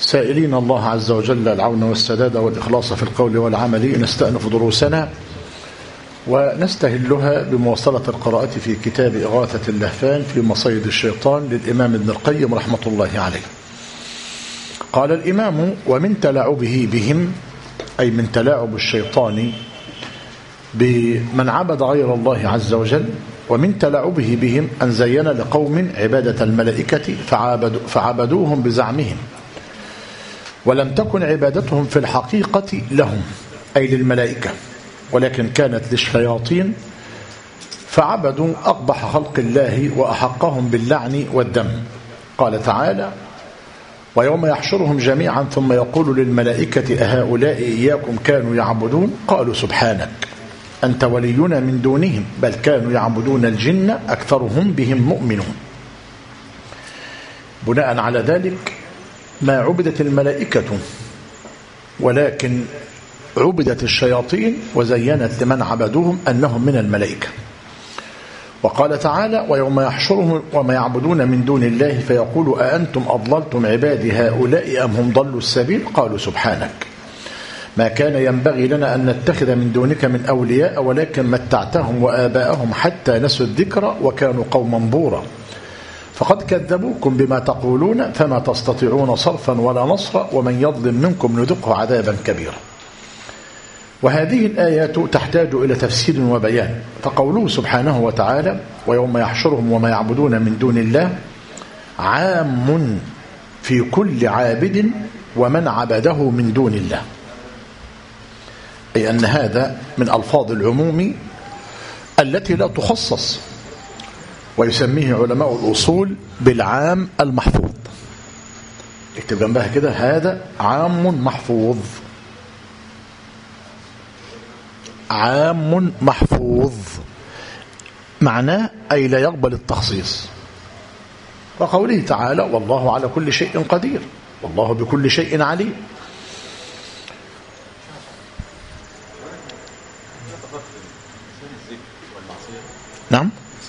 سائلين الله عز وجل العون والسداد والإخلاص في القول والعمل. نستأنف دروسنا ونستهلها بمواصلة القراءة في كتاب إغاثة اللهفان في مصيد الشيطان للإمام ابن القيم رحمة الله عليه. قال الإمام: ومن تلاعبه بهم، أي من تلاعب الشيطان بمن عبد غير الله عز وجل، ومن تلاعبه بهم أن زين لقوم عبادة الملائكة فعبدوهم بزعمهم، ولم تكن عبادتهم في الحقيقة لهم أي للملائكة، ولكن كانت للشياطين، فعبدوا أقبح خلق الله وأحقهم باللعن والدم. قال تعالى: ويوم يحشرهم جميعا ثم يقول للملائكة أهؤلاء إياكم كانوا يعبدون قالوا سبحانك أنت ولينا من دونهم بل كانوا يعبدون الجن أكثرهم بهم مؤمنون. بناء على ذلك ما عبدت الملائكة ولكن عبدت الشياطين، وزينت لمن عبدوهم أنهم من الملائكة. وقال تعالى: ويوم يحشرهم وما يعبدون من دون الله فيقول أأنتم أضللتم عبادي هؤلاء أم هم ضلوا السبيل قالوا سبحانك ما كان ينبغي لنا أن نتخذ من دونك من أولياء ولكن متعتهم وآباءهم حتى نسوا الذكر وكانوا قوما بورا فقد كذبوكم بما تقولون فما تستطيعون صرفا ولا نصرا ومن يظلم منكم نذقه عذابا كبيرا. وهذه الآيات تحتاج إلى تفسير وبيان. فقوله سبحانه وتعالى: ويوم يحشرهم وما يعبدون من دون الله عام في كل عابد ومن عبده من دون الله، أي أن هذا من ألفاظ العموم التي لا تخصص، ويسميه علماء الأصول بالعام المحفوظ. اكتب جنبها كده: هذا عام محفوظ. عام محفوظ معناه أي لا يقبل التخصيص. وقوله تعالى: والله على كل شيء قدير والله بكل شيء عليم. نعم.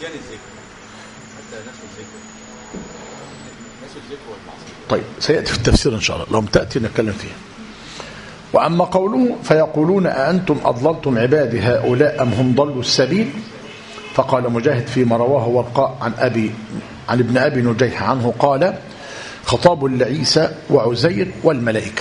طيب سيأتي في التفسير إن شاء الله، لو تأتي نتكلم فيها. وأما قوله فيقولون أأنتم أضللتم عبادي هؤلاء أم هم ضلوا السبيل، فقال مجاهد فيما رواه ورقاء عن ابن أبي نجيح عنه قال: خطاب لعيسى وعزير والملائكة.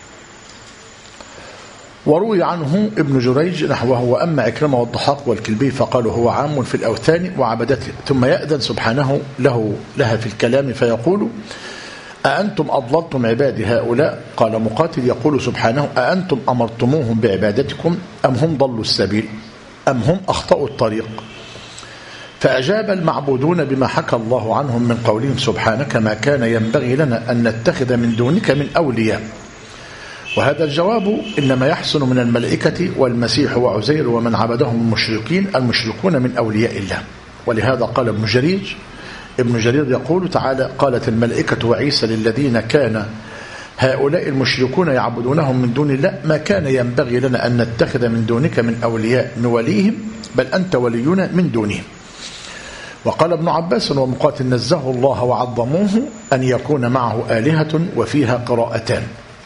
وروي عنه ابن جريج نحوه. وأما عكرمة والضحاك والكلبي فقالوا هو عام في الأوثان وعبدته، ثم يأذن سبحانه لها في الكلام فيقول: أأنتم أضللتم عبادي هؤلاء؟ قال مقاتل يقول سبحانه: أأنتم أمرتموهم بعبادتكم أم هم ضلوا السبيل أم هم أخطأوا الطريق؟ فأجاب المعبودون بما حكى الله عنهم من قولهم سبحانك ما كان ينبغي لنا أن نتخذ من دونك من أولياء. وهذا الجواب إنما يحسن من الملائكة والمسيح وعزير ومن عبدهم المشركون من أولياء الله. ولهذا قال ابن جرير يقول تعالى: قالت الملائكة وعيسى للذين كان هؤلاء المشركون يعبدونهم من دون الله ما كان ينبغي لنا أن نتخذ من دونك من أولياء نوليهم بل أنت ولينا من دونهم. وقال ابن عباس ومقاتل نزه الله وعظموه أن يكون معه آلهة وفيها قراءتان،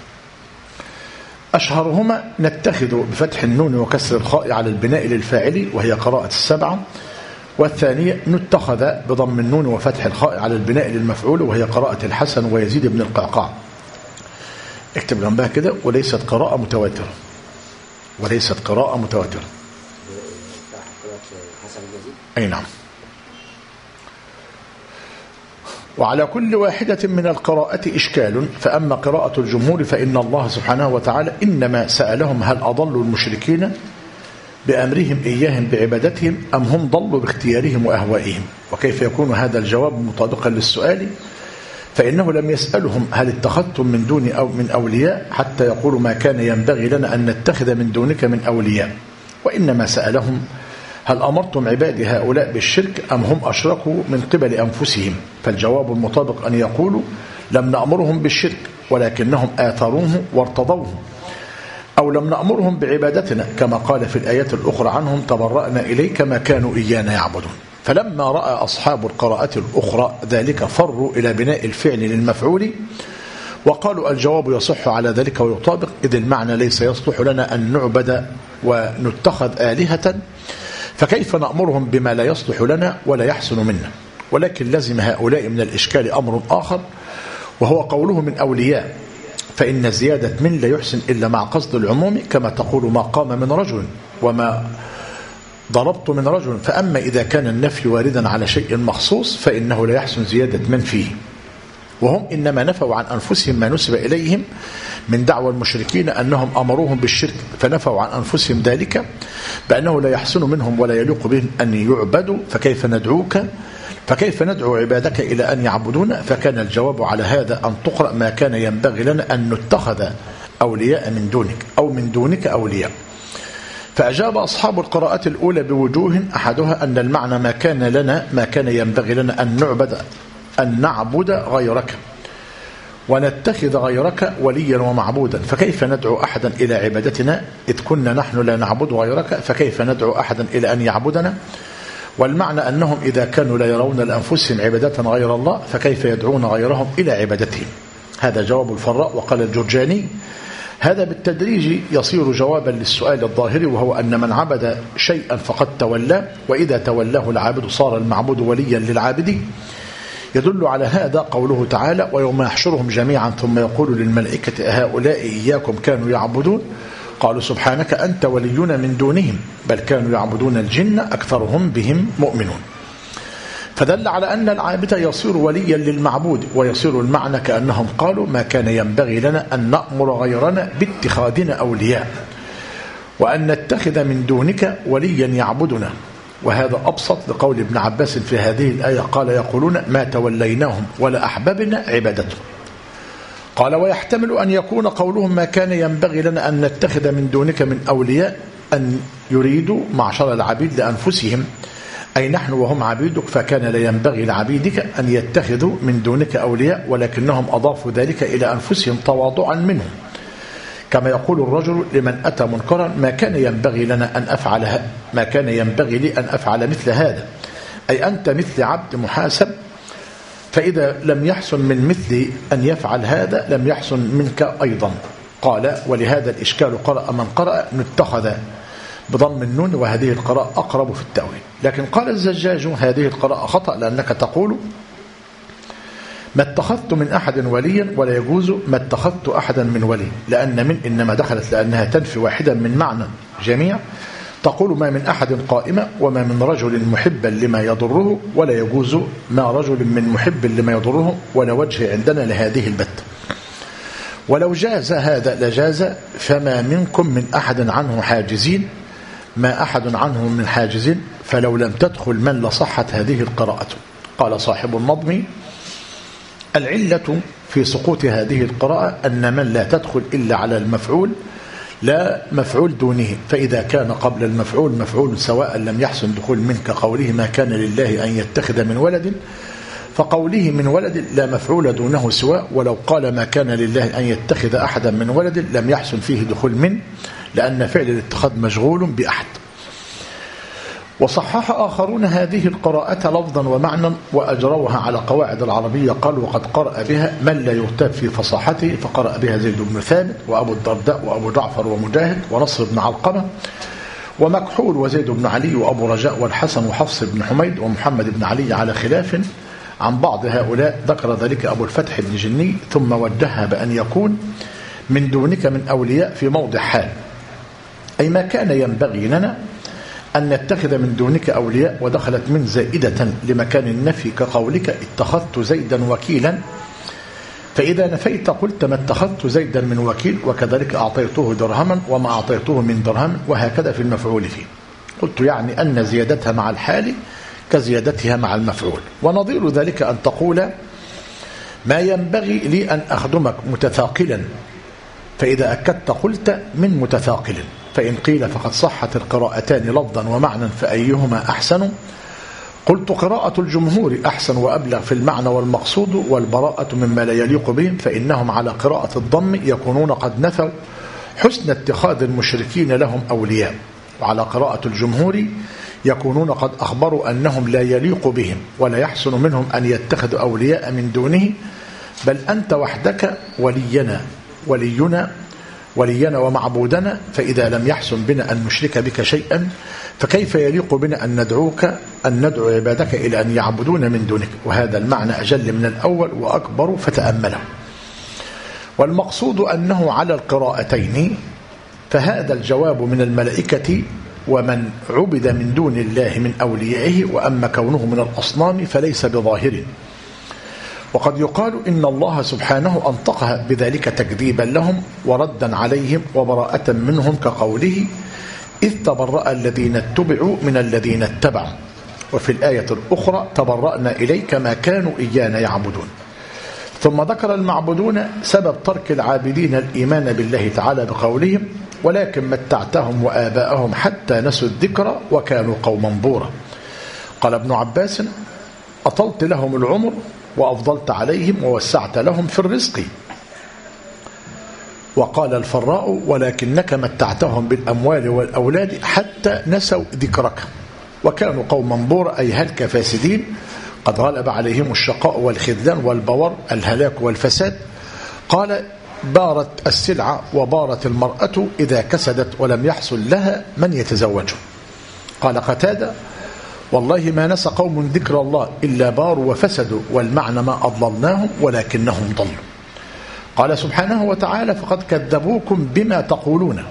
أشهرهما نتخذ بفتح النون وكسر الخاء على البناء للفاعل وهي قراءة السبعة، والثانية نتخذ بضم النون وفتح الخاء على البناء للمفعول وهي قراءة الحسن ويزيد بن القعقاع. اكتب جنبها كده: وليست قراءة متواترة. وليست قراءة متواترة. أي نعم. وعلى كل واحدة من القراءة إشكال، فأما قراءة الجمهور فإن الله سبحانه وتعالى إنما سألهم هل أضلوا المشركين بأمرهم إياهم بعبادتهم أم هم ضلوا باختيارهم وأهوائهم. وكيف يكون هذا الجواب مطابقا للسؤال؟ فإنه لم يسألهم هل اتخذتم من دون أو من أولياء حتى يقولوا ما كان ينبغي لنا أن نتخذ من دونك من أولياء، وإنما سألهم هل أمرتم عبادي هؤلاء بالشرك أم هم أشركوا من قبل أنفسهم. فالجواب المطابق أن يقولوا لم نأمرهم بالشرك ولكنهم آثروه وارتضوه، أو لم نأمرهم بعبادتنا كما قال في الآيات الأخرى عنهم تبرأنا إليك ما كانوا إيانا يعبدون. فلما رأى أصحاب القراءة الأخرى ذلك فروا إلى بناء الفعل للمفعول وقالوا الجواب يصح على ذلك ويطابق، إذ المعنى ليس يصلح لنا أن نعبد ونتخذ آلهة، فكيف نأمرهم بما لا يصلح لنا ولا يحسن منا؟ ولكن لزم هؤلاء من الإشكال أمر آخر، وهو قوله من أولياء، فإن زيادة من لا يحسن إلا مع قصد العموم، كما تقول ما قام من رجل وما ضربت من رجل. فأما إذا كان النفي واردا على شيء مخصوص فإنه لا يحسن زيادة من فيه، وهم إنما نفوا عن أنفسهم ما نسب إليهم من دعوى المشركين أنهم أمروهم بالشرك، فنفوا عن أنفسهم ذلك بأنه لا يحسن منهم ولا يليق بهم أن يعبدوا، فكيف ندعو عبادك إلى أن يعبدون؟ فكان الجواب على هذا أن تقرأ ما كان ينبغي لنا أن نتخذ أولياء من دونك أو من دونك أولياء. فأجاب أصحاب القراءة الأولى بوجوه، أحدها أن المعنى ما كان ينبغي لنا أن نعبد غيرك ونتخذ غيرك وليا ومعبودا، فكيف ندعو أحدا إلى عبادتنا إذ كنا نحن لا نعبد غيرك، فكيف ندعو أحدا إلى أن يعبدنا؟ والمعنى أنهم إذا كانوا لا يرون لأنفسهم عبادة غير الله فكيف يدعون غيرهم إلى عبادتهم؟ هذا جواب الفراء. وقال الجرجاني: هذا بالتدريج يصير جوابا للسؤال الظاهري، وهو أن من عبد شيئا فقد تولاه، وإذا تولاه العابد صار المعبود وليا للعابد. يدل على هذا قوله تعالى: ويوم يحشرهم جميعا ثم يقول للملائكة أهؤلاء إياكم كانوا يعبدون؟ قالوا سبحانك أنت ولينا من دونهم بل كانوا يعبدون الجن أكثرهم بهم مؤمنون. فدل على أن العابد يصير وليا للمعبود، ويصير المعنى كأنهم قالوا ما كان ينبغي لنا أن نأمر غيرنا باتخاذنا أولياء وأن نتخذ من دونك وليا يعبدنا. وهذا أبسط لقول ابن عباس في هذه الآية، قال يقولون ما توليناهم ولا أحببنا عبادتهم. قال ويحتمل أن يكون قولهم ما كان ينبغي لنا أن نتخذ من دونك من أولياء أن يريدوا معشر العبيد لأنفسهم، أي نحن وهم عبيدك، فكان لا ينبغي لعبيدك أن يتخذوا من دونك أولياء، ولكنهم أضافوا ذلك إلى أنفسهم تواضعا منهم، كما يقول الرجل لمن أتى منكرا ما كان ينبغي لنا أن أفعل، ما كان ينبغي لي أن أفعل مثل هذا، أي أنت مثل عبد محاسب، فإذا لم يحسن من مثله أن يفعل هذا لم يحسن منك أيضا. قال ولهذا الإشكال قرأ من قرأ نتخذ بضم النون، وهذه القراءة أقرب في التأويل. لكن قال الزجاج هذه القراءة خطأ، لأنك تقول ما اتخذت من أحد وليا، ولا يجوز ما اتخذت أحدا من ولي، لأن من إنما دخلت لأنها تنفي واحدا من معنى جميع. تقول ما من أحد قائمة، وما من رجل محبا لما يضره، ولا يجوز ما رجل من محب لما يضره، ولا وجه عندنا لهذه البتة. ولو جاز هذا لجاز، فما منكم من أحد عنه حاجزين، ما أحد عنه من حاجزين، فلو لم تدخل من لصحت هذه القراءة. قال صاحب النظم العلة في سقوط هذه القراءة أن من لا تدخل إلا على المفعول لا مفعول دونه، فإذا كان قبل المفعول مفعول سواء لم يحسن دخول منك قوله ما كان لله أن يتخذ من ولد، فقوله من ولد لا مفعول دونه سواء، ولو قال ما كان لله أن يتخذ أحدا من ولد لم يحسن فيه دخول من، لأن فعل الاتخاذ مشغول بأحد. وصحح آخرون هذه القراءة لفظا ومعنى وأجروها على قواعد العربية، قالوا وقد قرأ بها من لا يغتاب في فصاحته، فقرأ بها زيد بن ثابت وأبو الدرداء وأبو جعفر ومجاهد ونصر بن علقمة ومكحول وزيد بن علي وأبو رجاء والحسن وحفص بن حميد ومحمد بن علي، على خلاف عن بعض هؤلاء. ذكر ذلك أبو الفتح بن جني، ثم وجهها بأن يكون من دونك من أولياء في موضع حال، أي ما كان ينبغي لنا أن نتخذ من دونك أولياء، ودخلت من زائدة لمكان النفي كقولك اتخذت زيدا وكيلا، فإذا نفيت قلت ما اتخذت زيدا من وكيل، وكذلك أعطيته درهما وما أعطيته من درهم، وهكذا في المفعول فيه. قلت يعني أن زيادتها مع الحال كزيادتها مع المفعول. ونظير ذلك أن تقول ما ينبغي لي أن أخدمك متثاقلا، فإذا أكدت قلت من متثاقل. فإن قيل فقد صحت القراءتان لفظا ومعنى فأيهما أحسن؟ قلت قراءة الجمهور أحسن وأبلغ في المعنى والمقصود، والبراءة مما لا يليق بهم، فإنهم على قراءة الضم يكونون قد نفوا حسن اتخاذ المشركين لهم أولياء، وعلى قراءة الجمهور يكونون قد أخبروا أنهم لا يليق بهم ولا يحسن منهم أن يتخذوا أولياء من دونه، بل أنت وحدك ولينا ومعبودنا، فإذا لم يحسن بنا أن نشرك بك شيئا فكيف يليق بنا أن ندعو عبادك إلى أن يعبدون من دونك؟ وهذا المعنى أجل من الأول وأكبر فتأمله. والمقصود أنه على القراءتين، فهذا الجواب من الملائكة ومن عبد من دون الله من أوليائه، وأما كونه من الأصنام فليس بظاهر. وقد يقال إن الله سبحانه أنطقها بذلك تكذيبا لهم وردا عليهم وبراءة منهم، كقوله إذ تبرأ الذين اتبعوا من الذين اتبعوا. وفي الآية الأخرى تبرأنا إليك ما كانوا إيانا يعبدون. ثم ذكر المعبودون سبب ترك العابدين الإيمان بالله تعالى بقولهم ولكن متعتهم وآباءهم حتى نسوا الذكر وكانوا قوما بورا. قال ابن عباس أطلت لهم العمر وأفضلت عليهم ووسعت لهم في الرزق. وقال الفراء ولكنك متعتهم بالأموال والأولاد حتى نسوا ذكرك وكانوا قوما بورا، أي هلك فاسدين قد غلب عليهم الشقاء والخذلان والبور، الهلاك والفساد. قال بارت السلعة وبارت المرأة إذا كسدت ولم يحصل لها من يتزوجه. قال قتادة والله ما نسى قوم ذكر الله إلا باروا وفسدوا، والمعنى ما أضللناهم ولكنهم ضلوا. قال سبحانه وتعالى فقد كذبوكم بما تقولون،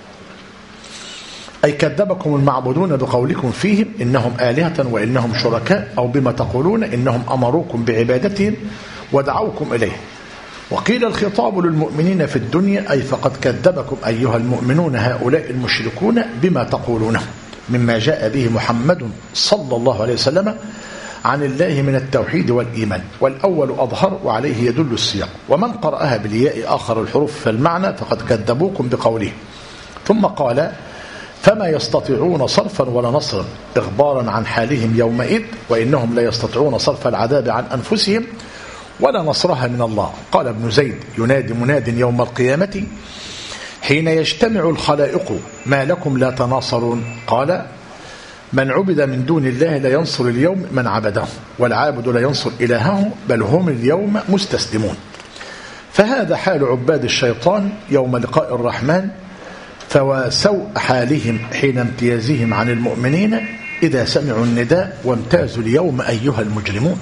أي كذبكم المعبودون بقولكم فيهم إنهم آلهة وإنهم شركاء، أو بما تقولون إنهم أمروكم بعبادتهم ودعوكم إليه. وقيل الخطاب للمؤمنين في الدنيا، أي فقد كذبكم أيها المؤمنون هؤلاء المشركون بما تقولونه مما جاء به محمد صلى الله عليه وسلم عن الله من التوحيد والإيمان، والأول أظهر وعليه يدل السياق. ومن قرأها بالياء آخر الحروف فالمعنى فقد كذبوكم بقوله. ثم قال فما يستطيعون صرفا ولا نصرا، إخبارا عن حالهم يومئذ، وإنهم لا يستطيعون صرف العذاب عن أنفسهم ولا نصرها من الله. قال ابن زيد ينادي مناد يوم القيامة حين يجتمع الخلائق ما لكم لا تناصرون؟ قال من عبد من دون الله لا ينصر اليوم من عبده، والعابد لا ينصر إلهه، بل هم اليوم مستسلمون. فهذا حال عباد الشيطان يوم لقاء الرحمن، فوسوء حالهم حين امتيازهم عن المؤمنين إذا سمعوا النداء وامتازوا اليوم أيها المجرمون.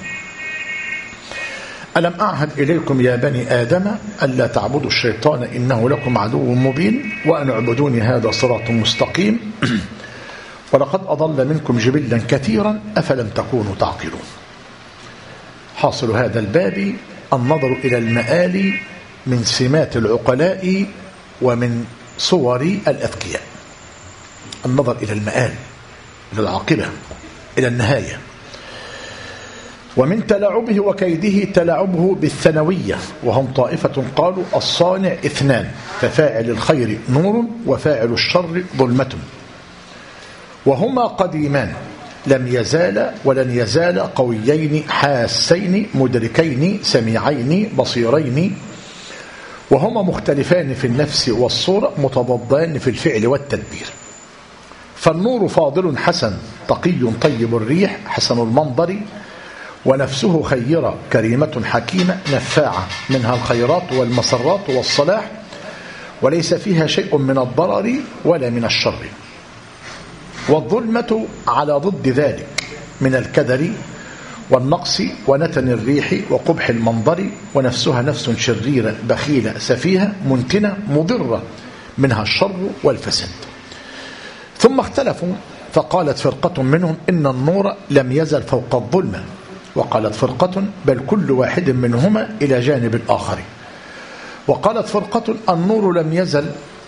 ألم أعهد إليكم يا بني آدم ألا تعبدوا الشيطان إنه لكم عدو مبين وأن اعبدوني هذا صراط مستقيم ولقد أضل منكم جبلا كثيرا أفلم تكونوا تعقلون. حاصل هذا الباب النظر إلى المآل من سمات العقلاء ومن صور الأذكياء. النظر إلى المآل، إلى العاقبة، إلى النهاية. ومن تلاعبه وكيده تلاعبه بالثانوية، وهم طائفة قالوا الصانع اثنان، ففاعل الخير نور وفاعل الشر ظلمة، وهما قديمان لم يزال ولن يزال قويين حاسين مدركين سميعين بصيرين، وهما مختلفان في النفس والصورة متضادان في الفعل والتدبير. فالنور فاضل حسن تقي طيب الريح حسن المنظر، ونفسه خيرة كريمة حكيمة نفاعة، منها الخيرات والمسرات والصلاح، وليس فيها شيء من الضرر ولا من الشر. والظلمة على ضد ذلك من الكدر والنقص ونتن الريح وقبح المنظر، ونفسها نفس شريرة بخيلة سفيهة منتنة مضرة، منها الشر والفساد. ثم اختلفوا فقالت فرقة منهم إن النور لم يزل فوق الظلمة، وقالت فرقة بل كل واحد منهما إلى جانب الآخر، وقالت فرقة النور لم يزل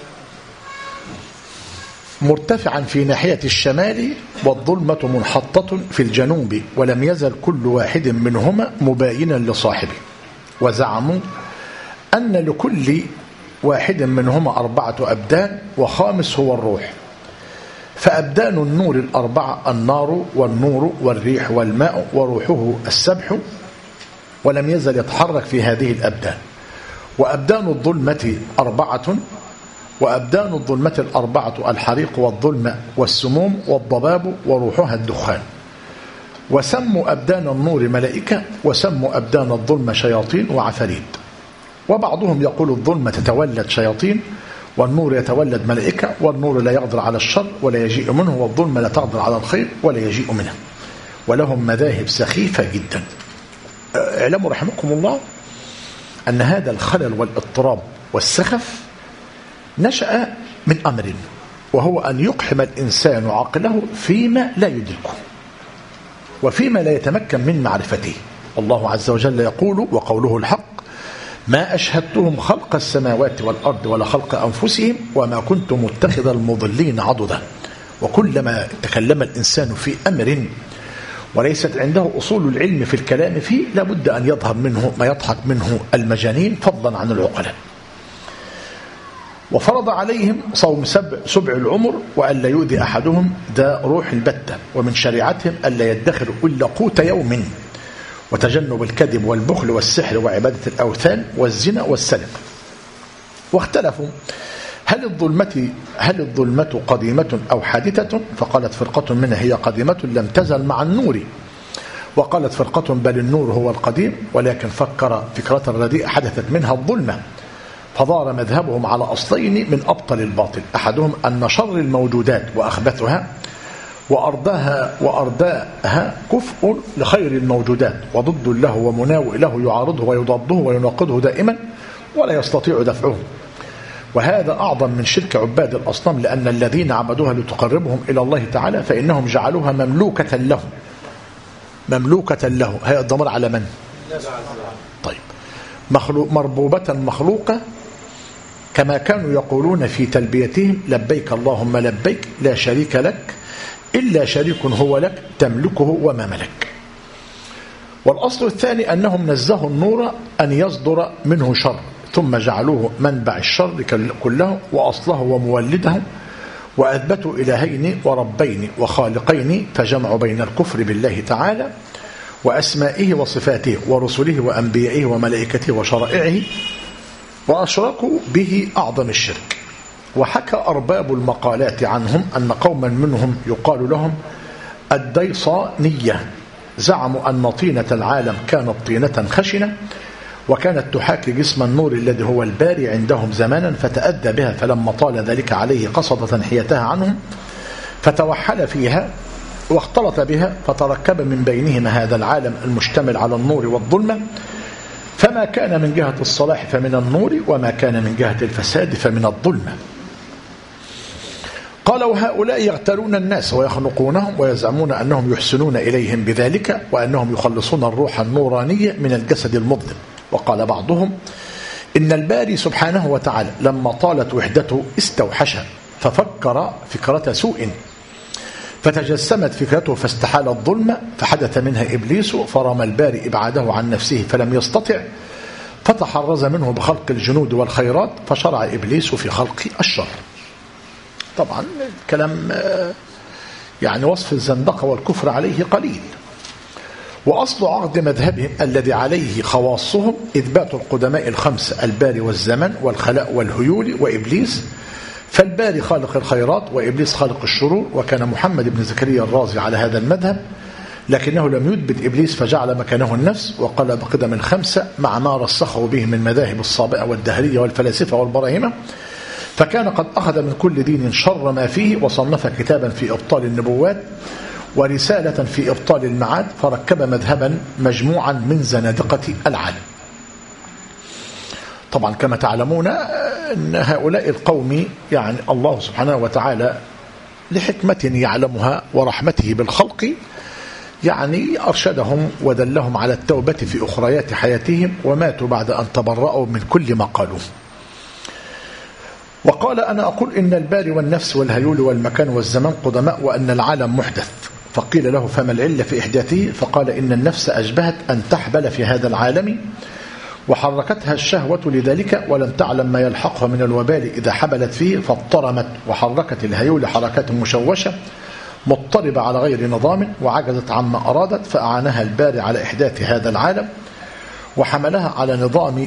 مرتفعا في ناحية الشمال والظلمة منحطة في الجنوب، ولم يزل كل واحد منهما مباينا لصاحبه. وزعموا أن لكل واحد منهما 4 أبدان وخامس هو الروح، فأبدان النور الأربعة النار والنور والريح والماء، وروحه السبح، ولم يزل يتحرك في هذه الأبدان. وأبدان الظلمة 4، وأبدان الظلمة 4 الحريق والظلمة والسموم والضباب، وروحها الدخان. وسموا أبدان النور ملائكة وسموا أبدان الظلم شياطين وعفاريت. وبعضهم يقول الظلمة تتولد شياطين والنور يتولد ملائكة، والنور لا يقدر على الشر ولا يجيء منه، والظلمة لا تقدر على الخير ولا يجيء منه. ولهم مذاهب سخيفة جدا. اعلموا رحمكم الله أن هذا الخلل والاضطراب والسخف نشأ من أمر، وهو أن يقحم الإنسان عقله فيما لا يدركه وفيما لا يتمكن من معرفته. الله عز وجل يقول وقوله الحق: ما أشهدتهم خلق السماوات والأرض ولا خلق أنفسهم وما كنت متخذ المضلين عضدا. وكلما تكلم الإنسان في أمر وليست عنده أصول العلم في الكلام فيه لابد أن يظهر منه ما يضحك منه المجانين فضلا عن العقلاء. وفرض عليهم صوم سبع العمر وأن لا يؤذي أحدهم ذا روح البتة، ومن شريعتهم أن لا يدخروا إلا قوت يوم، وتجنب الكذب والبخل والسحر وعبادة الأوثان والزنا والسرقة. واختلفوا هل الظلمة قديمة أو حادثة؟ فقالت فرقة منها هي قديمة لم تزل مع النور، وقالت فرقة بل النور هو القديم، ولكن فكر فكرة رديئة حدثت منها الظلمة. فدار مذهبهم على أصلين من أبطل الباطل: أحدهم أن شر الموجودات وأخبثها وأرداها كفء لخير الموجودات وضد له ومناوئ له يعارضه ويضاده ويناقضه دائما ولا يستطيع دفعه. وهذا أعظم من شرك عباد الأصنام، لأن الذين عبدوها لتقربهم إلى الله تعالى فإنهم جعلوها مملوكة له. هي الضمير على من؟ طيب، مربوبة مخلوقة، كما كانوا يقولون في تلبيتهم: لبيك اللهم لبيك لا شريك لك إلا شريك هو لك تملكه وما ملك. والأصل الثاني أنهم نزهوا النور أن يصدر منه شر، ثم جعلوه منبع الشر كله وأصله ومولده، وأثبتوا إلهين وربين وخالقين، فجمعوا بين الكفر بالله تعالى وأسمائه وصفاته ورسله وأنبيائه وملائكته وشرائعه، وأشركوا به أعظم الشرك. وحكى أرباب المقالات عنهم أن قوما منهم يقال لهم الديصانية زعموا أن طينة العالم كانت طينة خشنة، وكانت تحاكي جسم النور الذي هو الباري عندهم زمانا، فتأذى بها، فلما طال ذلك عليه قصد تنحيتها عنهم فتوحل فيها واختلط بها، فتركب من بينهما هذا العالم المشتمل على النور والظلمة، فما كان من جهة الصلاح فمن النور، وما كان من جهة الفساد فمن الظلمة. قالوا هؤلاء يغتالون الناس ويخنقونهم ويزعمون أنهم يحسنون إليهم بذلك، وأنهم يخلصون الروح النورانية من الجسد المظلم. وقال بعضهم إن الباري سبحانه وتعالى لما طالت وحدته استوحش ففكر فكرة سوء، فتجسمت فكرته فاستحال الظلم، فحدث منها إبليس فرمى الباري إبعاده عن نفسه فلم يستطع، فتحرز منه بخلق الجنود والخيرات، فشرع إبليس في خلق الشر. طبعا الكلام يعني وصف الزندقة والكفر عليه قليل. وأصل عقد مذهبهم الذي عليه خواصهم إثبات القدماء الخمسة: الباري والزمن والخلاء والهيول وإبليس. فالباري خالق الخيرات وإبليس خالق الشرور. وكان محمد بن زكريا الرازي على هذا المذهب، لكنه لم يثبت إبليس فجعل مكانه النفس، وقال بقدم الخمسة مع ما رسخه به من مذاهب الصابئة والدهرية والفلاسفة والبراهمة، فكان قد أخذ من كل دين شر ما فيه، وصنف كتابا في إبطال النبوات ورسالة في إبطال المعاد، فركب مذهبا مجموعا من زنادقة العالم. طبعا كما تعلمون أن هؤلاء القوم يعني الله سبحانه وتعالى لحكمة يعلمها ورحمته بالخلق يعني أرشدهم ودلهم على التوبة في أخريات حياتهم، وماتوا بعد أن تبرأوا من كل ما قالوا. وقال أنا أقول إن الباري والنفس والهيول والمكان والزمان قدماء، وأن العالم محدث. فقيل له فما العلة في إحداثه؟ فقال إن النفس أشبهت أن تحبل في هذا العالم، وحركتها الشهوة لذلك، ولم تعلم ما يلحقها من الوبال إذا حبلت فيه فاضطرمت، وحركت الهيول حركات مشوشة مضطربة على غير نظام، وعجزت عما أرادت، فأعانها الباري على إحداث هذا العالم، وحملها على نظام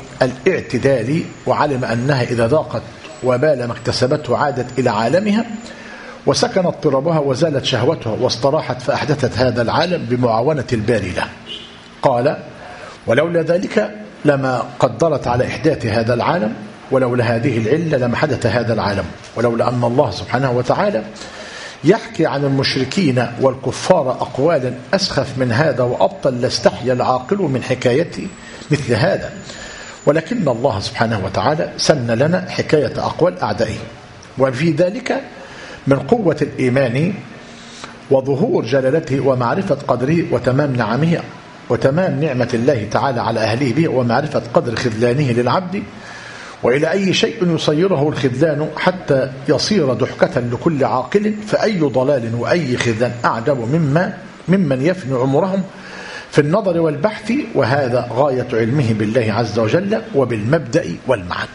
الاعتدال، وعلم أنها إذا ذاقت وبال ما اكتسبته عادت إلى عالمها، وسكن اضطرابها وزالت شهوتها واستراحت فأحدثت هذا العالم بمعاونة الباري له. قال: ولولا ذلك لما قدرت على إحداث هذا العالم، ولولا هذه العلة لما حدث هذا العالم، ولولا أن الله سبحانه وتعالى يحكي عن المشركين والكفار أقوالا أسخف من هذا وأبطل لاستحيا العاقل من حكايته مثل هذا، ولكن الله سبحانه وتعالى سن لنا حكاية أقوال أعدائه. وفي ذلك من قوة الإيمان وظهور جلالته ومعرفة قدره وتمام نعمه وتمام نعمة الله تعالى على أهله به ومعرفة قدر خذلانه للعبد، وإلى أي شيء يصيره الخذلان حتى يصير ضحكة لكل عاقل، فأي ضلال وأي خذلان أعجب ممن يفني عمرهم في النظر والبحث، وهذا غاية علمه بالله عز وجل وبالمبدأ والمعد.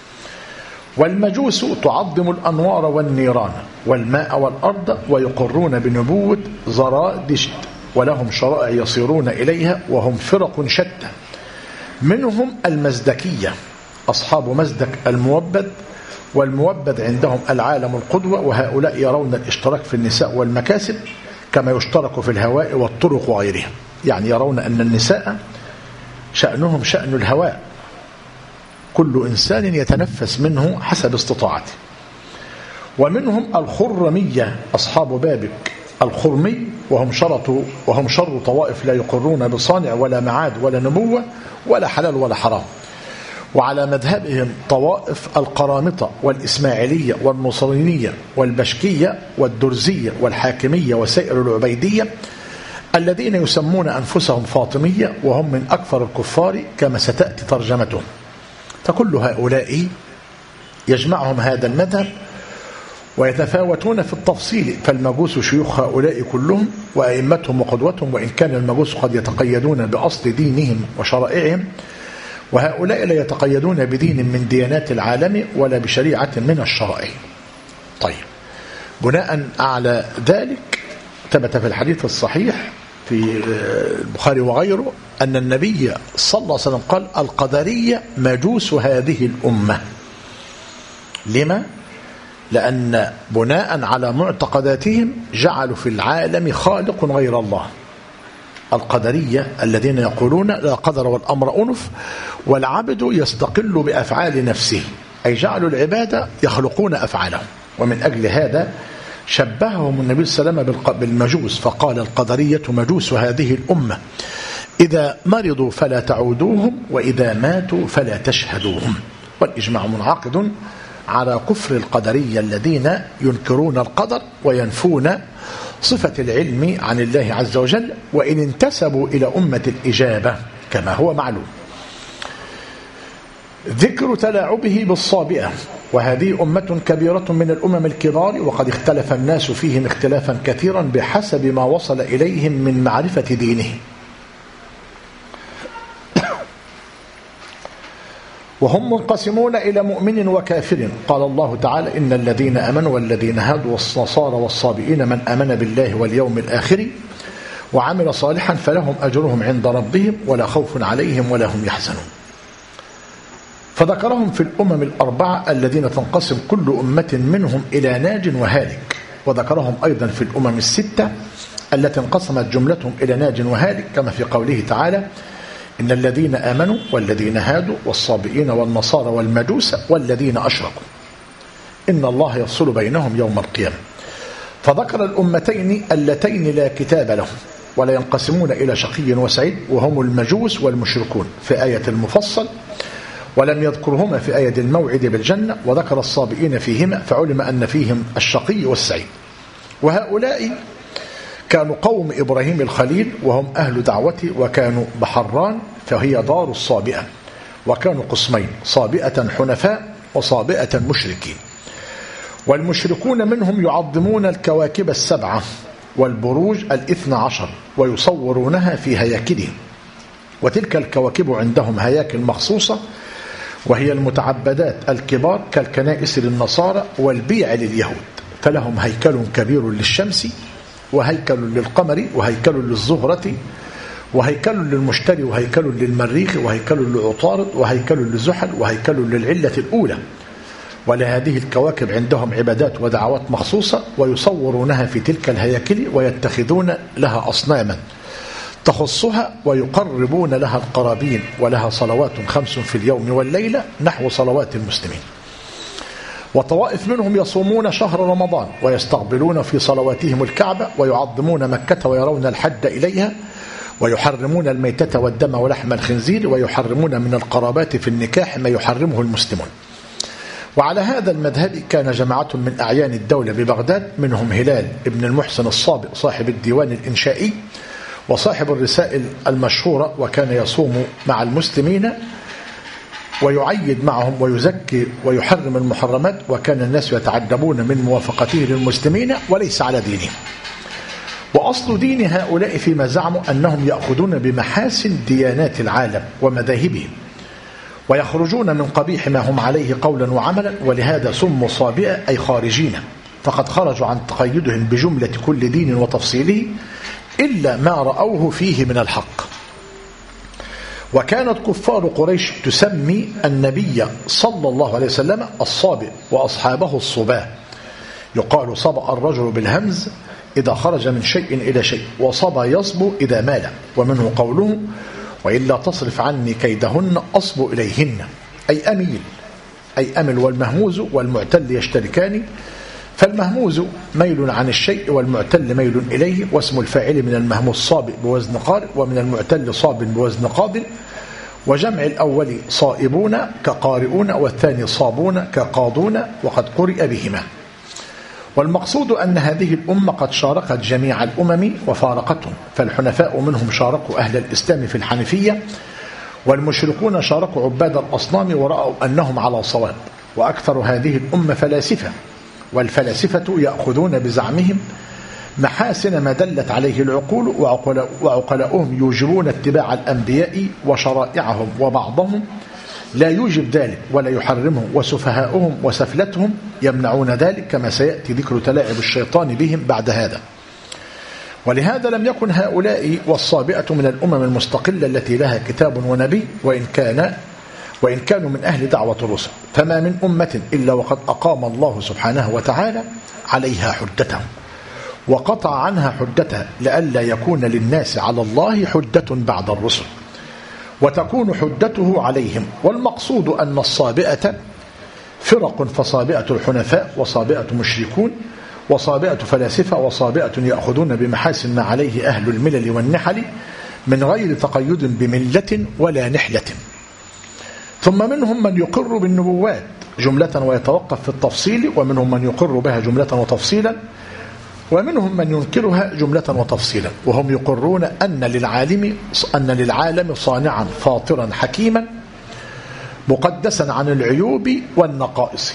والمجوس تعظم الأنوار والنيران والماء والأرض ويقرون بنبوة زرادشت، ولهم شرائع يصيرون إليها وهم فرق شتى، منهم المزدكية أصحاب مزدك الموبد، والموبد عندهم العالم القدوة، وهؤلاء يرون الاشتراك في النساء والمكاسب كما يشترك في الهواء والطرق وغيرها، يعني يرون أن النساء شأنهم شأن الهواء، كل إنسان يتنفس منه حسب استطاعته. ومنهم الخرمية أصحاب بابك الخرمي، وهم شر طوائف لا يقرون بصانع ولا معاد ولا نبوة ولا حلال ولا حرام. وعلى مذهبهم طوائف القرامطة والإسماعيلية والنصرانية والبشكية والدرزية والحاكمية وسائر العبيدية الذين يسمون أنفسهم فاطمية، وهم من أكثر الكفار كما ستأتي ترجمتهم. فكل هؤلاء يجمعهم هذا المذهب ويتفاوتون في التفصيل، فالمجوس شيوخ هؤلاء كلهم وأئمتهم وقدوتهم، وإن كان المجوس قد يتقيدون بأصل دينهم وشرائعهم، وهؤلاء لا يتقيدون بدين من ديانات العالم ولا بشريعة من الشرائع. طيب، بناء على ذلك ثبت في الحديث الصحيح في البخاري وغيره أن النبي صلى الله عليه وسلم قال: القدرية مجوس هذه الأمة. لما؟ لأن بناء على معتقداتهم جعلوا في العالم خالق غير الله. القدرية الذين يقولون لا قدر والأمر أنف والعبد يستقل بأفعال نفسه، أي جعلوا العبادة يخلقون أفعالهم. ومن أجل هذا شبههم النبي صلى الله عليه وسلم بالمجوس، فقال: القدرية مجوس هذه الأمة، إذا مرضوا فلا تعودوهم وإذا ماتوا فلا تشهدوهم. والإجماع منعقد على كفر القدرية الذين ينكرون القدر وينفون صفة العلم عن الله عز وجل، وإن انتسبوا إلى أمة الإجابة كما هو معلوم. ذكر تلاعبه بالصابئة، وهذه أمة كبيرة من الأمم الكبار، وقد اختلف الناس فيهم اختلافا كثيرا بحسب ما وصل إليهم من معرفة دينهم، وهم منقسمون إلى مؤمن وكافر. قال الله تعالى: إن الذين آمنوا والذين هادوا والنصارى والصابئين من آمن بالله واليوم الآخر وعمل صالحا فلهم أجرهم عند ربهم ولا خوف عليهم ولا هم يحزنون. فذكرهم في الأمم الأربعة الذين تنقسم كل أمة منهم إلى ناج وهالك، وذكرهم أيضا في الأمم الستة التي انقسمت جملتهم إلى ناج وهالك، كما في قوله تعالى: إن الذين آمنوا والذين هادوا والصابئين والنصارى والمجوس والذين أشركوا إن الله يفصل بينهم يوم القيامة. فذكر الأمتين اللتين لا كتاب لهم ولا ينقسمون إلى شقي وسعيد، وهم المجوس والمشركون في آية المفصل، ولم يذكرهما في آية الموعد بالجنة، وذكر الصابئين فيهما فعلم أن فيهم الشقي والسعيد. وهؤلاء كانوا قوم إبراهيم الخليل، وهم أهل دعوته، وكانوا بحران فهي دار الصابئة، وكانوا قسمين: صابئة حنفاء وصابئة مشركين. والمشركون منهم يعظمون الكواكب السبعة والبروج 12 ويصورونها في هياكلهم، وتلك الكواكب عندهم هياكل مخصوصة، وهي المتعبدات الكبار كالكنائس للنصارى والبيع لليهود، فلهم هيكل كبير للشمس وهيكل للقمر وهيكل للزهرة وهيكل للمشتري وهيكل للمريخ وهيكل لعطارد وهيكل لزحل وهيكل للعلة الأولى ولهذه الكواكب عندهم عبادات ودعوات مخصوصة، ويصورونها في تلك الهياكل ويتخذون لها أصناما تخصها ويقربون لها القرابين، ولها صلوات 5 في اليوم والليلة نحو صلوات المسلمين. وطوائف منهم يصومون شهر رمضان ويستقبلون في صلواتهم الكعبة، ويعظمون مكة ويرون الحج إليها، ويحرمون الميتة والدم ولحم الخنزير، ويحرمون من القرابات في النكاح ما يحرمه المسلمون. وعلى هذا المذهب كان جماعة من أعيان الدولة ببغداد، منهم هلال ابن المحسن الصابئ صاحب الديوان الإنشائي وصاحب الرسائل المشهورة، وكان يصوم مع المسلمين ويعيد معهم ويزكي ويحرم المحرمات، وكان الناس يتعجبون من موافقته للمسلمين وليس على دينهم. وأصل دين هؤلاء فيما زعموا أنهم يأخذون بمحاسن ديانات العالم ومذاهبهم، ويخرجون من قبيح ما هم عليه قولا وعملا، ولهذا سموا صابئة أي خارجين، فقد خرجوا عن تقيدهم بجملة كل دين وتفصيله إلا ما رأوه فيه من الحق. وكانت كفار قريش تسمي النبي صلى الله عليه وسلم الصابئ وأصحابه الصباه، يقال صبأ الرجل بالهمز إذا خرج من شيء إلى شيء، وصبا يصبو إذا مال. ومنه قوله وإلا تصرف عني كيدهن أصبو إليهن، أي أميل، أي أمل. والمهموز والمعتل يشتركان، فالمهموز ميل عن الشيء والمعتل ميل إليه، واسم الفاعل من المهموز صابئ بوزن قارئ، ومن المعتل صاب بوزن قابل. وجمع الأول صائبون كقارئون، والثاني صابون كقاضون، وقد قرئ بهما. والمقصود أن هذه الأمة قد شاركت جميع الأمم وفارقتهم، فالحنفاء منهم شاركوا أهل الإسلام في الحنفية، والمشركون شاركوا عباد الأصنام ورأوا أنهم على صواب. وأكثر هذه الأمة فلاسفة، والفلاسفة يأخذون بزعمهم محاسن ما دلت عليه العقول، وعقلاؤهم يوجبون اتباع الأنبياء وشرائعهم، وبعضهم لا يوجب ذلك ولا يحرمه، وسفهاؤهم وسفلتهم يمنعون ذلك، كما سيأتي ذكر تلاعب الشيطان بهم بعد هذا. ولهذا لم يكن هؤلاء والصابئة من الأمم المستقلة التي لها كتاب ونبي، وإن كانوا من أهل دعوة الرسل، فما من أمة إلا وقد أقام الله سبحانه وتعالى عليها حجتهم وقطع عنها حجتها، لئلا يكون للناس على الله حجة بعد الرسل، وتكون حجته عليهم. والمقصود أن الصابئة فرق، فصابئة الحنفاء، وصابئة مشركون، وصابئة فلاسفة، وصابئة يأخذون بمحاسن ما عليه أهل الملل والنحل من غير تقيد بملة ولا نحلة. ثم منهم من يقر بالنبوات جملة ويتوقف في التفصيل، ومنهم من يقر بها جملة وتفصيلا، ومنهم من ينكرها جملة وتفصيلا. وهم يقرون أن للعالم صانعا فاطرا حكيما مقدسا عن العيوب والنقائص.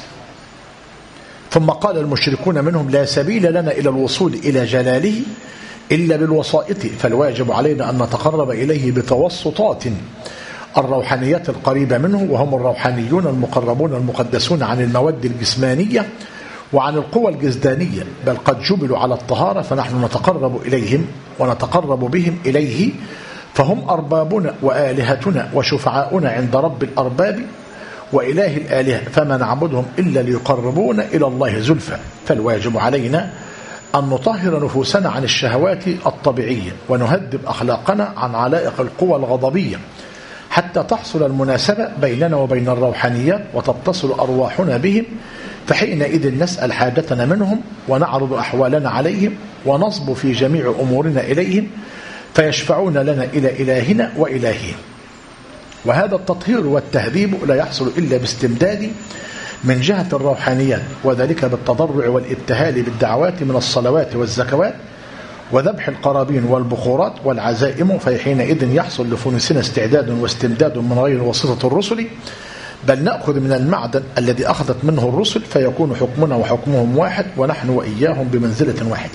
ثم قال المشركون منهم لا سبيل لنا إلى الوصول إلى جلاله إلا بالوسائط، فالواجب علينا أن نتقرب إليه بتوسطات الروحانيات القريبة منه، وهم الروحانيون المقربون المقدسون عن المواد الجسمانية وعن القوى الجسدانية، بل قد جبلوا على الطهارة، فنحن نتقرب إليهم ونتقرب بهم إليه، فهم أربابنا وآلهتنا وشفعاؤنا عند رب الأرباب وإله الآلهة، فما نعبدهم إلا ليقربونا إلى الله زلفى. فالواجب علينا أن نطهر نفوسنا عن الشهوات الطبيعية، ونهذب أخلاقنا عن علائق القوى الغضبية، حتى تحصل المناسبة بيننا وبين الروحانيات، وتتصل أرواحنا بهم، فحينئذ نسأل حاجتنا منهم، ونعرض أحوالنا عليهم، ونصب في جميع أمورنا إليهم، فيشفعون لنا إلى إلهنا وإلههم. وهذا التطهير والتهذيب لا يحصل إلا باستمداد من جهة الروحانيات، وذلك بالتضرع والابتهال بالدعوات من الصلوات والزكوات وذبح القرابين والبخورات والعزائم، فحينئذ يحصل لفنوسنا استعداد واستمداد من غير واسطة الرسل، بل نأخذ من المعدن الذي أخذت منه الرسل، فيكون حكمنا وحكمهم واحد، ونحن وإياهم بمنزلة واحدة.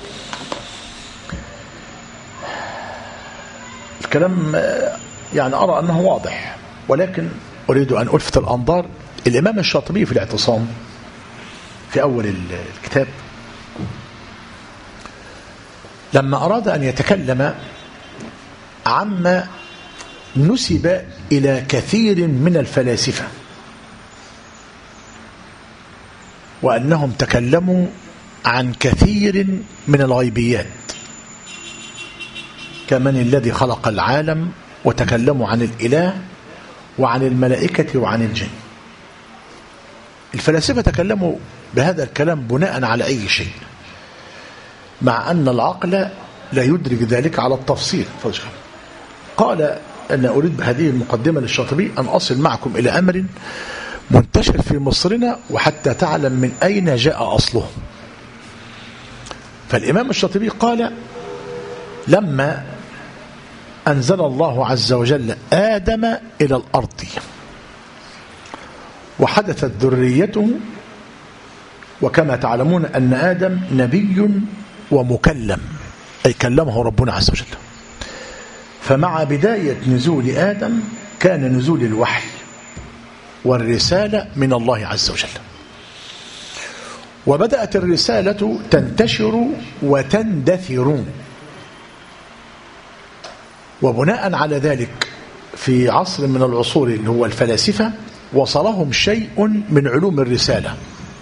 الكلام يعني أرى أنه واضح، ولكن أريد أن ألفت الأنظار. الإمام الشاطبي في الاعتصام في أول الكتاب لما أراد أن يتكلم عما نسب إلى كثير من الفلاسفة وأنهم تكلموا عن كثير من الغيبيات كمن الذي خلق العالم، وتكلموا عن الإله وعن الملائكة وعن الجن. الفلاسفة تكلموا بهذا الكلام بناء على أي شيء، مع أن العقل لا يدرك ذلك على التفصيل. قال أن أريد بهذه المقدمة للشاطبي أن أصل معكم إلى أمر منتشر في مصرنا وحتى تعلم من أين جاء أصله. فالإمام الشاطبي قال: لما أنزل الله عز وجل آدم إلى الأرض وحدثت ذريته، وكما تعلمون أن آدم نبي ومكلم، أي كلمه ربنا عز وجل، فمع بداية نزول آدم كان نزول الوحي والرسالة من الله عز وجل، وبدأت الرسالة تنتشر وتندثر، وبناء على ذلك في عصر من العصور اللي هو الفلاسفة وصلهم شيء من علوم الرسالة،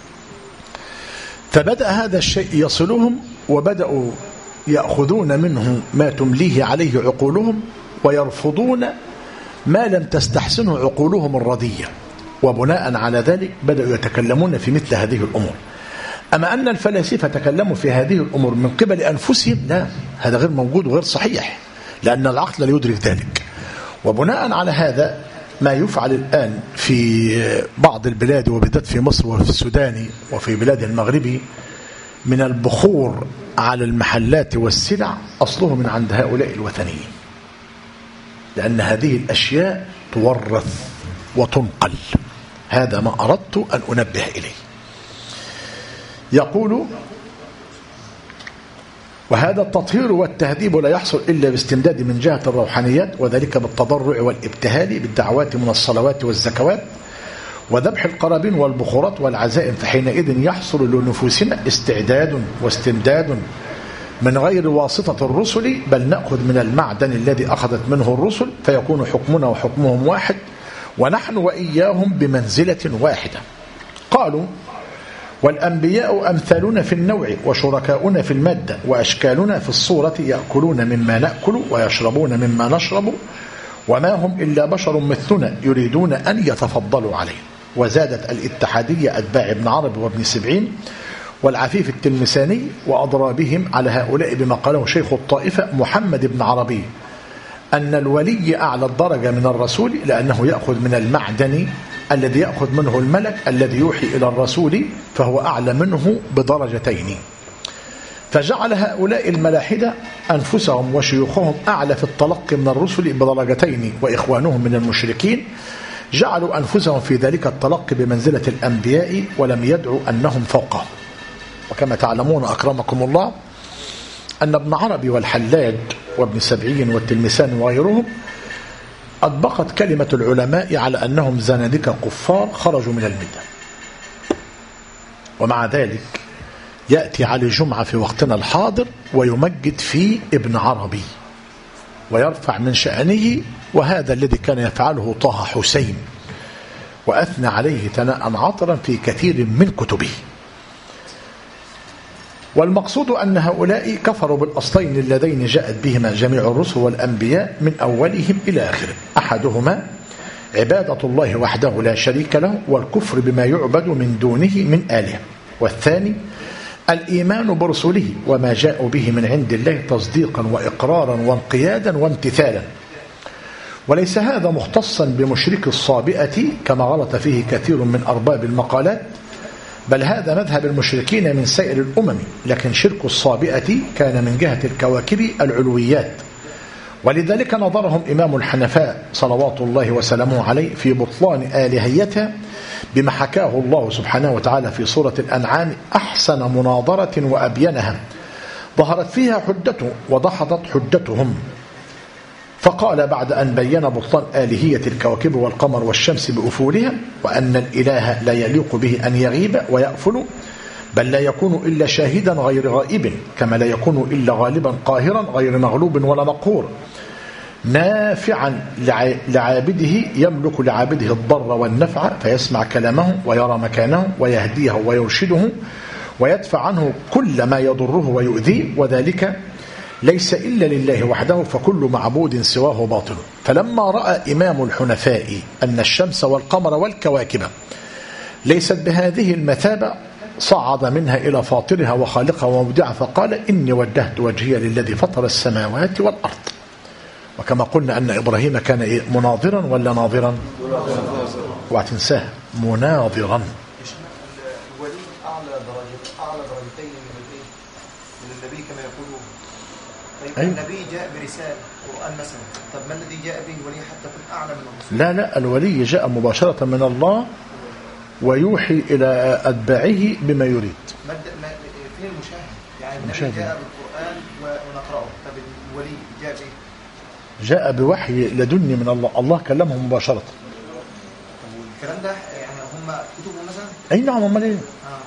فبدأ هذا الشيء يصلهم، وبدأوا يأخذون منه ما تمليه عليه عقولهم، ويرفضون ما لم تستحسنه عقولهم الردية، وبناء على ذلك بدأوا يتكلمون في مثل هذه الأمور. أما أن الفلاسفة تكلموا في هذه الأمور من قبل أنفسهم، لا، هذا غير موجود وغير صحيح، لأن العقل لا يدرك ذلك. وبناء على هذا ما يفعل الآن في بعض البلاد، وبالذات في مصر وفي السودان وفي بلاد المغرب، من البخور على المحلات والسلع، أصله من عند هؤلاء الوثنيين، لأن هذه الأشياء تورث وتنقل. هذا ما أردت أن أنبه إليه. يقول: وهذا التطهير والتهذيب لا يحصل إلا باستمداد من جهة الروحانيات، وذلك بالتضرع والابتهال بالدعوات من الصلوات والزكوات وذبح القرابين والبخورات والعزائم، فحينئذ يحصل لنفوسنا استعداد واستمداد من غير واسطة الرسل، بل نأخذ من المعدن الذي أخذت منه الرسل، فيكون حكمنا وحكمهم واحد، ونحن وإياهم بمنزلة واحدة. قالوا: والأنبياء أمثالنا في النوع وشركاؤنا في المادة وأشكالنا في الصورة، يأكلون مما نأكل ويشربون مما نشرب، وما هم إلا بشر مثلنا يريدون أن يتفضلوا عليه. وزادت الاتحادية أتباع ابن عربي وابن سبعين والعفيف التلمساني وأضرى بهم على هؤلاء بما قاله شيخ الطائفة محمد بن عربي، أن الولي أعلى الدرجة من الرسول، لأنه يأخذ من المعدن الذي يأخذ منه الملك الذي يوحي إلى الرسول، فهو أعلى منه بدرجتين. فجعل هؤلاء الملاحدة أنفسهم وشيوخهم أعلى في التلقي من الرسل بدرجتين، وإخوانهم من المشركين جعلوا أنفسهم في ذلك التلقي بمنزلة الأنبياء، ولم يدعوا أنهم فوقهم. وكما تعلمون أكرمكم الله أن ابن عربي والحلاج وابن سبعين والتلمسان وغيرهم أطبقت كلمة العلماء على أنهم زنادقة كفار خرجوا من الملة. ومع ذلك يأتي علي جمعة في وقتنا الحاضر ويمجد فيه ابن عربي ويرفع من شأنه، وهذا الذي كان يفعله طه حسين، وأثنى عليه ثناء عطرا في كثير من كتبه. والمقصود أن هؤلاء كفروا بالأصلين اللذين جاءت بهما جميع الرسل والأنبياء من أولهم إلى آخره: أحدهما عبادة الله وحده لا شريك له، والكفر بما يعبد من دونه من آله، والثاني الإيمان برسله وما جاءوا به من عند الله تصديقا وإقرارا وانقيادا وامتثالا. وليس هذا مختصا بمشرك الصابئة كما غلط فيه كثير من أرباب المقالات، بل هذا مذهب المشركين من سائر الأمم، لكن شرك الصابئة كان من جهة الكواكب العلويات. ولذلك نظرهم إمام الحنفاء صلوات الله وسلامه عليه في بطلان آلهيتها بما حكاه الله سبحانه وتعالى في سورة الأنعام أحسن مناظرة وأبينها، ظهرت فيها حجته ودحضت حجتهم. فقال بعد أن بين بطلان آلهية الكواكب والقمر والشمس بأفولها، وأن الإله لا يليق به أن يغيب ويأفل، بل لا يكون إلا شاهدا غير غائب، كما لا يكون إلا غالبا قاهرا غير مغلوب ولا مقهور، نافعا لعابده، يملك لعابده الضر والنفع، فيسمع كلامه ويرى مكانه ويهديه ويرشده ويدفع عنه كل ما يضره ويؤذيه، وذلك ليس إلا لله وحده، فكل معبود سواه باطل. فلما رأى إمام الحنفاء أن الشمس والقمر والكواكب ليست بهذه المثابة صعد منها إلى فاطرها وخالقها ومبدعها، فقال إني وجهت وجهي للذي فطر السماوات والأرض. وكما قلنا أن إبراهيم كان مناظرا ولا ناظرا؟ وهتنساه مناظرا. الولي أعلى درجتين من النبي كما يقولون. طيب النبي جاء برسالة قرآن مثلا، طب ما الذي جاء به الولي حتى يكون أعلى من الرسول؟ لا، الولي جاء مباشرة من الله ويوحي إلى أتباعه بما يريد. فين المشاهد؟ يعني النبي جاء بالقرآن ونقرأه، طب الولي جاء به؟ جاء بوحي لدني من الله، الله كلمه مباشرة. الكلام ده يعني هم كتبوا مثلا؟ أي نعم، هم ليه؟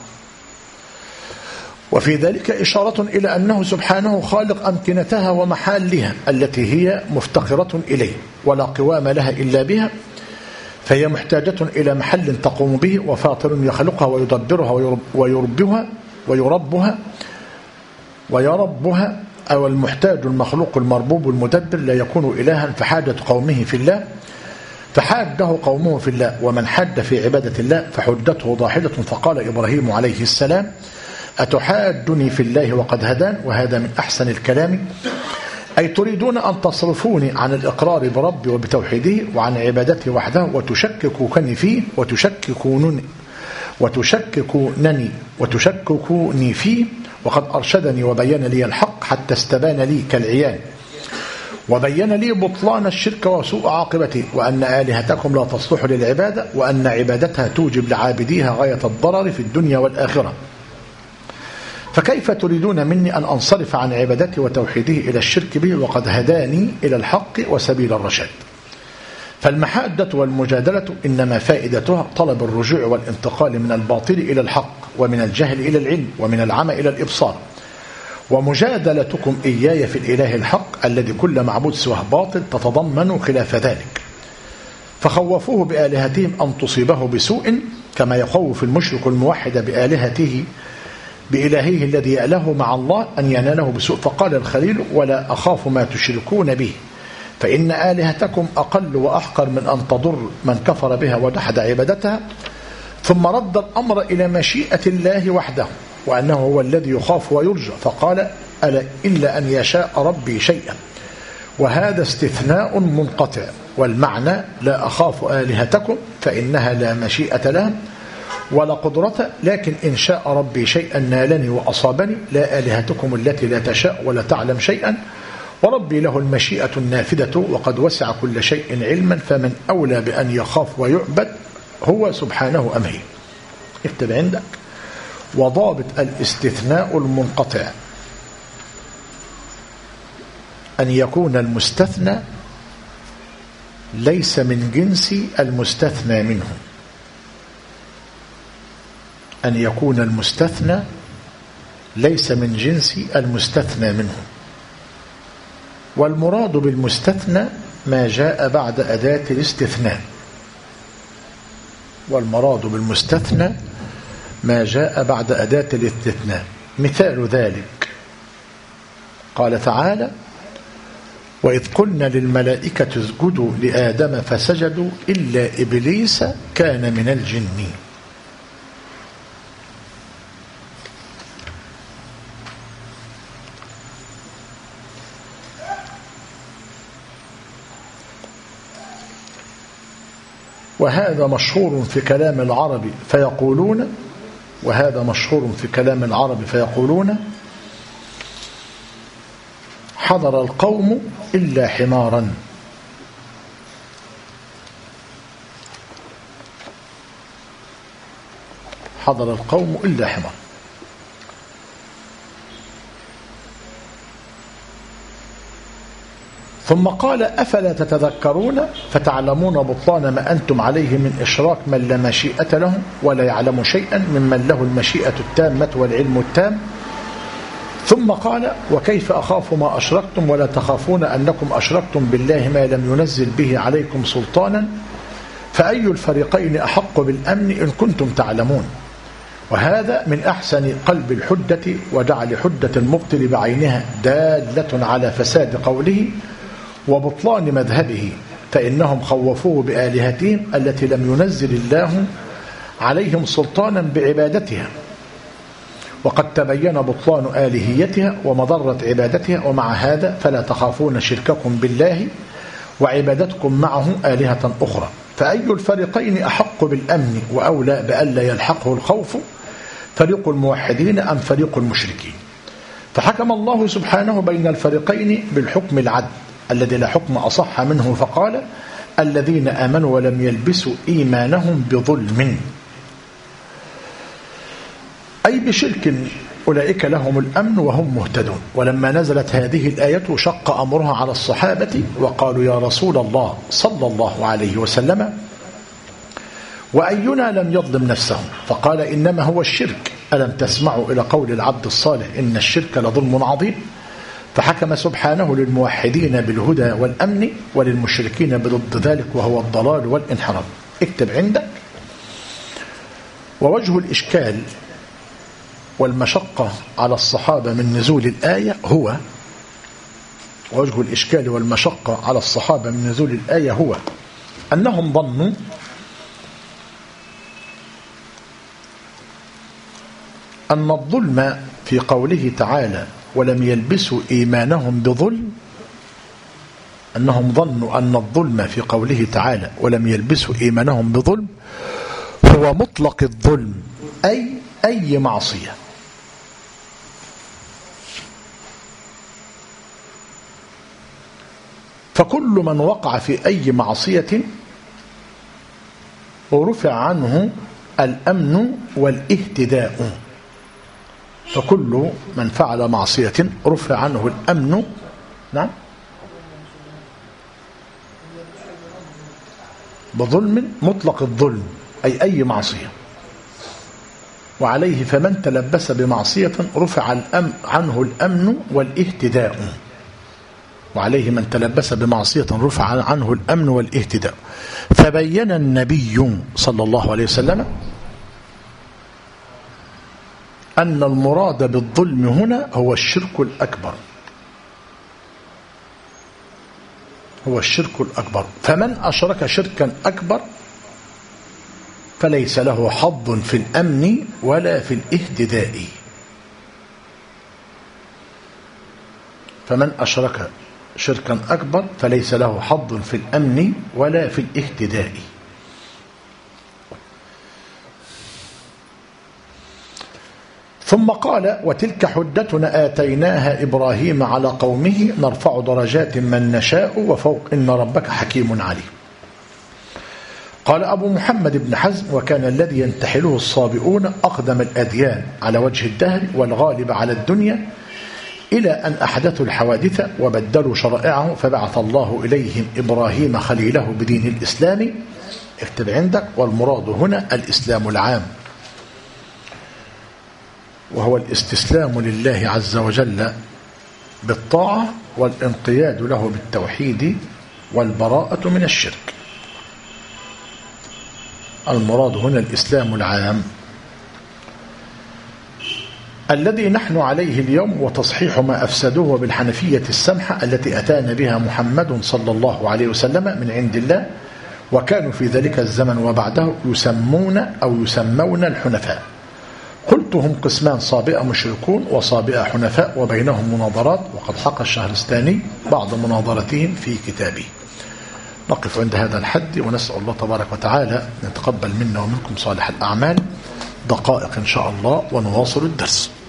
وفي ذلك إشارة إلى أنه سبحانه خالق أمكنتها ومحالها التي هي مفتقرة إليه ولا قوام لها إلا بها، فهي محتاجة إلى محل تقوم به، وفاطر يخلقها ويدبرها ويربها أو المحتاج المخلوق المربوب المدبر لا يكون إلها، فحاجة قومه في الله فحاده قومه في الله، ومن حاد في عبادة الله فحجته ضاحلة. فقال إبراهيم عليه السلام أتحاجني في الله وقد هدان، وهذا من أحسن الكلام، أي تريدون أن تصرفوني عن الإقرار بربي وبتوحيده وعن عبادته وحده، وتشككوني فيه وتشككوني فيه، وقد أرشدني وبين لي الحق حتى استبان لي كالعيان، وبين لي بطلان الشرك وسوء عاقبته، وأن آلهتكم لا تصلح للعبادة، وأن عبادتها توجب لعابديها غاية الضرر في الدنيا والآخرة، فكيف تريدون مني أن أنصرف عن عبادته وتوحيده إلى الشرك به وقد هداني إلى الحق وسبيل الرشاد؟ فالمحادة والمجادلة إنما فائدتها طلب الرجوع والانتقال من الباطل إلى الحق، ومن الجهل إلى العلم، ومن العمى إلى الإبصار. ومجادلتكم إياي في الإله الحق الذي كل معبود سواه باطل تتضمن خلاف ذلك، فخوفوه بآلهتهم أن تصيبه بسوء كما يخوف المشرك الموحد بإلهه الذي يأله مع الله أن يناله بسوء. فقال الخليل ولا أخاف ما تشركون به، فإن آلهتكم أقل وأحقر من أن تضر من كفر بها وجحد عبادتها. ثم رد الأمر إلى مشيئة الله وحده، وأنه هو الذي يخاف ويرجى، فقال ألا إلا أن يشاء ربي شيئا، وهذا استثناء منقطع، والمعنى لا أخاف آلهتكم فإنها لا مشيئة لها ولا قدرة، لكن إن شاء ربي شيئا نالني وأصابني، لا آلهتكم التي لا تشاء ولا تعلم شيئا، وربي له المشيئة النافذة وقد وسع كل شيء علما، فمن أولى بأن يخاف ويعبد هو سبحانه أم هي. اكتب عندك وضابط الاستثناء المنقطع أن يكون المستثنى ليس من جنس المستثنى منه، أن يكون المستثنى ليس من جنس المستثنى منه. والمراد بالمستثنى ما جاء بعد أداة الاستثناء، والمراد بالمستثنى ما جاء بعد أداة الاستثناء. مثال ذلك قال تعالى وإذ قلنا للملائكة اسجدوا لآدم فسجدوا إلا إبليس كان من الجن. وهذا مشهور في كلام العرب فيقولون حضر القوم إلا حمارا. حضر القوم إلا حمار. ثم قال أفلا تتذكرون فتعلمون بطلان ما أنتم عليه من إشراك من لا مشيئة له ولا يعلم شيئا ممن له المشيئة التامة والعلم التام، ثم قال وكيف أخاف ما أشركتم ولا تخافون أنكم أشركتم بالله ما لم ينزل به عليكم سلطانا فأي الفريقين أحق بالأمن إن كنتم تعلمون. وهذا من أحسن قلب الحجة وجعل حجة المبطل بعينها دالة على فساد قوله وبطلان مذهبه، فإنهم خوفوه بآلهتهم التي لم ينزل الله عليهم سلطانا بعبادتها، وقد تبين بطلان آلهيتها ومضرة عبادتها، ومع هذا فلا تخافون شرككم بالله وعبادتكم معه آلهة أخرى، فأي الفريقين أحق بالأمن وأولى بألا يلحقه الخوف، فريق الموحدين أم فريق المشركين؟ فحكم الله سبحانه بين الفريقين بالحكم العدل الذي لا حكم أصح منه، فقال الذين آمنوا ولم يلبسوا إيمانهم بظلم، أي بشرك أولئك لهم الأمن وهم مهتدون. ولما نزلت هذه الآية شق أمرها على الصحابة وقالوا يا رسول الله صلى الله عليه وسلم وأينا لم يظلم نفسه؟ فقال إنما هو الشرك، ألم تسمعوا إلى قول العبد الصالح إن الشرك لظلم عظيم؟ فحكم سبحانه للموحدين بالهدى والأمن وللمشركين بضد ذلك وهو الضلال والانحراف. اكتب عندك ووجه الإشكال والمشقة على الصحابة من نزول الآية هو ووجه الإشكال والمشقة على الصحابة من نزول الآية هو أنهم ظنوا أن الظلم في قوله تعالى ولم يلبسوا إيمانهم بظلم، أنهم ظنوا أن الظلم في قوله تعالى ولم يلبسوا إيمانهم بظلم هو مطلق الظلم، أي معصية. فكل من وقع في أي معصية ورفع عنه الأمن والاهتداء، فكل من فعل معصية رفع عنه الأمن نعم بظلم مطلق الظلم أي معصية، وعليه فمن تلبس بمعصية رفع عنه الأمن والاهتداء، وعليه من تلبس بمعصية رفع عنه الأمن والاهتداء. فبين النبي صلى الله عليه وسلم أن المراد بالظلم هنا هو الشرك الأكبر، هو الشرك الأكبر. فمن أشرك شركا أكبر فليس له حظ في الأمن ولا في الاهتداء. فمن أشرك شركا أكبر فليس له حظ في الأمن ولا في الاهتداء. ثم قال وتلك حجتنا آتيناها إبراهيم على قومه نرفع درجات من نشاء وفوق إن ربك حكيم عليم. قال أبو محمد بن حزم وكان الذي ينتحله الصابئون أقدم الأديان على وجه الدهر والغالب على الدنيا إلى أن أحدثوا الحوادث وبدلوا شرائعه فبعث الله إليهم إبراهيم خليله بدين الإسلام. اكتب عندك والمراد هنا الإسلام العام، وهو الاستسلام لله عز وجل بالطاعة والانقياد له بالتوحيد والبراءة من الشرك. المراد هنا الإسلام العام الذي نحن عليه اليوم، وتصحيح ما أفسدوه بالحنفية السمحة التي أتانا بها محمد صلى الله عليه وسلم من عند الله، وكانوا في ذلك الزمن وبعده يسمون الحنفاء. قلت هم قسمان صابئة مشركون وصابئة حنفاء وبينهم مناظرات، وقد حقى الشهرستاني بعض مناظرتهم في كتابه. نقف عند هذا الحد ونسأل الله تبارك وتعالى أن يتقبل منا ومنكم صالح الأعمال. دقائق إن شاء الله ونواصل الدرس.